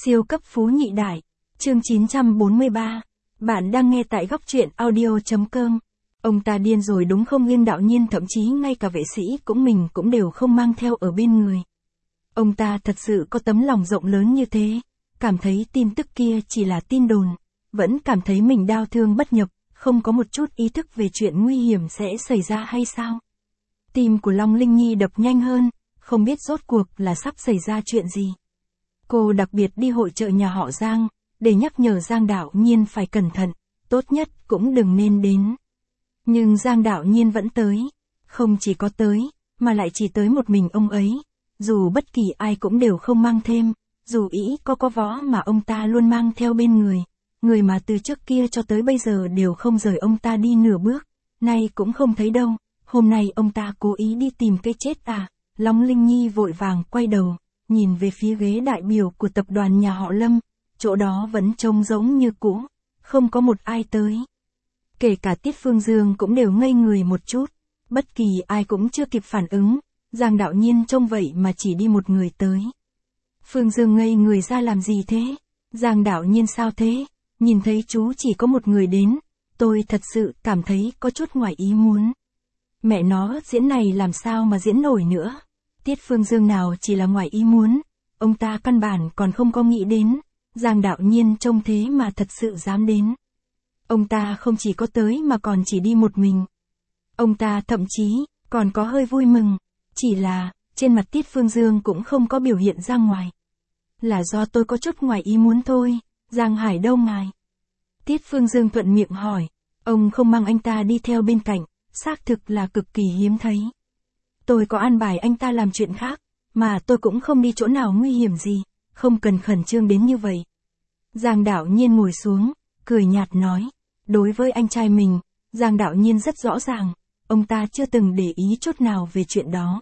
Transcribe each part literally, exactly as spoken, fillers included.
Siêu cấp phú nhị đại. Chương chín trăm bốn mươi ba. Bạn đang nghe tại góc truyện audio chấm com. Ông ta điên rồi đúng không? Liên Đạo Nhiên thậm chí ngay cả vệ sĩ cũng mình cũng đều không mang theo ở bên người. Ông ta thật sự có tấm lòng rộng lớn như thế, cảm thấy tin tức kia chỉ là tin đồn, vẫn cảm thấy mình đau thương bất nhập, không có một chút ý thức về chuyện nguy hiểm sẽ xảy ra hay sao? Tim của Long Linh Nhi đập nhanh hơn, không biết rốt cuộc là sắp xảy ra chuyện gì. Cô đặc biệt đi hội chợ nhà họ Giang, để nhắc nhở Giang Đạo Nhiên phải cẩn thận, tốt nhất cũng đừng nên đến. Nhưng Giang Đạo Nhiên vẫn tới, không chỉ có tới, mà lại chỉ tới một mình ông ấy, dù bất kỳ ai cũng đều không mang thêm, dù ý có có võ mà ông ta luôn mang theo bên người, người mà từ trước kia cho tới bây giờ đều không rời ông ta đi nửa bước, nay cũng không thấy đâu, hôm nay ông ta cố ý đi tìm cái chết à? Long Linh Nhi vội vàng quay đầu, nhìn về phía ghế đại biểu của tập đoàn nhà họ Lâm, chỗ đó vẫn trông giống như cũ, không có một ai tới. Kể cả Tiết Phương Dương cũng đều ngây người một chút, bất kỳ ai cũng chưa kịp phản ứng, Giang Đạo Nhiên trông vậy mà chỉ đi một người tới. Phương Dương ngây người ra làm gì thế? Giang Đạo Nhiên sao thế? Nhìn thấy chú chỉ có một người đến, tôi thật sự cảm thấy có chút ngoài ý muốn. Mẹ nó, diễn này làm sao mà diễn nổi nữa? Tiết Phương Dương nào chỉ là ngoài ý muốn, ông ta căn bản còn không có nghĩ đến, Giang Đạo Nhiên trông thế mà thật sự dám đến. Ông ta không chỉ có tới mà còn chỉ đi một mình. Ông ta thậm chí còn có hơi vui mừng, chỉ là trên mặt Tiết Phương Dương cũng không có biểu hiện ra ngoài. Là do tôi có chút ngoài ý muốn thôi. Giang Hải đâu ngài? Tiết Phương Dương thuận miệng hỏi, ông không mang anh ta đi theo bên cạnh, xác thực là cực kỳ hiếm thấy. Tôi có an bài anh ta làm chuyện khác, mà tôi cũng không đi chỗ nào nguy hiểm gì, không cần khẩn trương đến như vậy. Giang Đạo Nhiên ngồi xuống, cười nhạt nói, đối với anh trai mình, Giang Đạo Nhiên rất rõ ràng, ông ta chưa từng để ý chút nào về chuyện đó.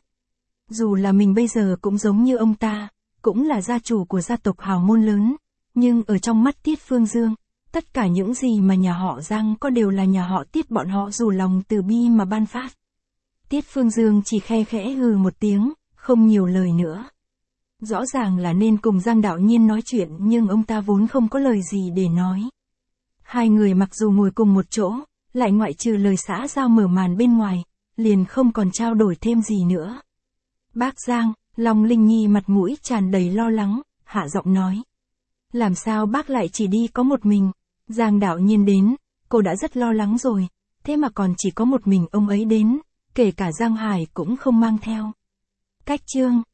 Dù là mình bây giờ cũng giống như ông ta, cũng là gia chủ của gia tộc hào môn lớn, nhưng ở trong mắt Tiết Phương Dương, tất cả những gì mà nhà họ Giang có đều là nhà họ Tiết bọn họ dù lòng từ bi mà ban phát. Tiết Phương Dương chỉ khe khẽ hừ một tiếng, không nhiều lời nữa. Rõ ràng là nên cùng Giang Đạo Nhiên nói chuyện nhưng ông ta vốn không có lời gì để nói. Hai người mặc dù ngồi cùng một chỗ, lại ngoại trừ lời xã giao mở màn bên ngoài, liền không còn trao đổi thêm gì nữa. Bác Giang, Long Linh Nhi mặt mũi tràn đầy lo lắng, hạ giọng nói. Làm sao bác lại chỉ đi có một mình? Giang Đạo Nhiên đến, cô đã rất lo lắng rồi, thế mà còn chỉ có một mình ông ấy đến, kể cả Giang Hải cũng không mang theo. Cách chương.